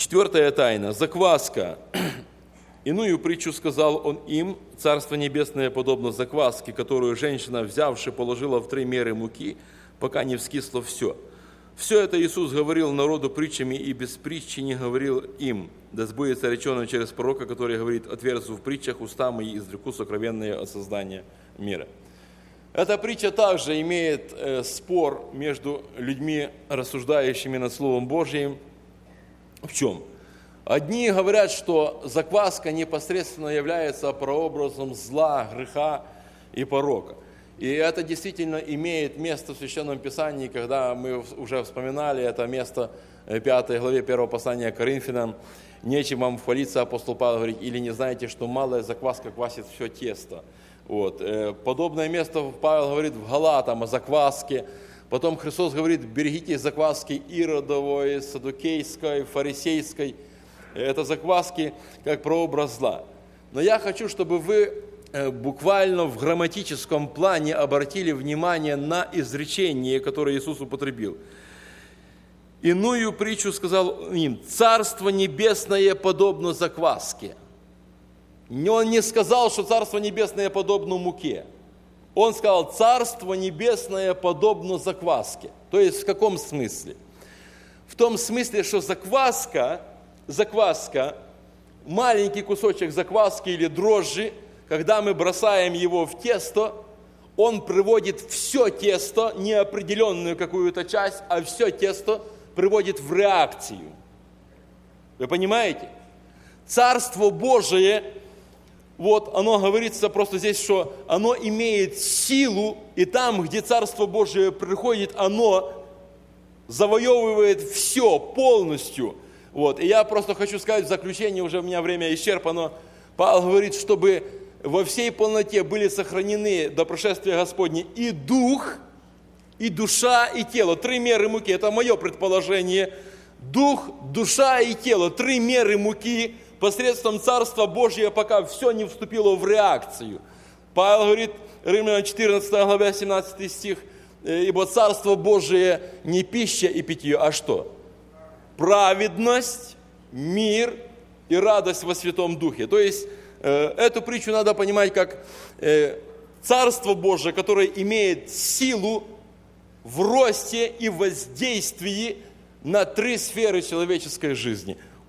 4 тайна. Закваска. Иную притчу сказал он им: Царство Небесное подобно закваске, которую женщина, взявши, положила в 3 меры муки, пока не вскисло все. Все это Иисус говорил народу притчами, и без притчи не говорил им. Да сбудется речено через пророка, который говорит: отверзу в притчах уста мои, изреку сокровенные от создания мира. Эта притча также имеет спор между людьми, рассуждающими над Словом Божьим. В чем? Одни говорят, что закваска непосредственно является прообразом зла, греха и порока. И это действительно имеет место в Священном Писании, когда мы уже вспоминали это место в 5 главе 1 послания к Коринфянам. Нечем вам хвалиться, апостол Павел говорит, или не знаете, что малая закваска квасит все тесто. Вот. Подобное место Павел говорит в Галатам о закваске. Потом Христос говорит: берегитесь закваски иродовой, саддукейской, фарисейской. Это закваски как прообраз зла. Но я хочу, чтобы вы буквально в грамматическом плане обратили внимание на изречение, которое Иисус употребил. Иную притчу сказал им: Царство Небесное подобно закваске. Он не сказал, что Царство Небесное подобно муке. Он сказал: Царство Небесное подобно закваске. То есть в каком смысле? В том смысле, что закваска, маленький кусочек закваски или дрожжи, когда мы бросаем его в тесто, он приводит все тесто, не определенную какую-то часть, а все тесто приводит в реакцию. Вы понимаете? Царство Божие, вот оно говорится просто здесь, что оно имеет силу, и там, где Царство Божие приходит, оно завоевывает все полностью. Вот. И я просто хочу сказать в заключение, уже у меня время исчерпано, Павел говорит, чтобы во всей полноте были сохранены до пришествия Господня и дух, и душа, и тело. 3 меры муки, это мое предположение. Дух, душа и тело, 3 меры муки посредством Царства Божия, пока все не вступило в реакцию. Павел говорит, Римлянам 14 глава 17 стих, ибо Царство Божие не пища и питье, а что? Праведность, мир и радость во Святом Духе. То есть эту притчу надо понимать как Царство Божие, которое имеет силу в росте и воздействии на 3 сферы человеческой жизни.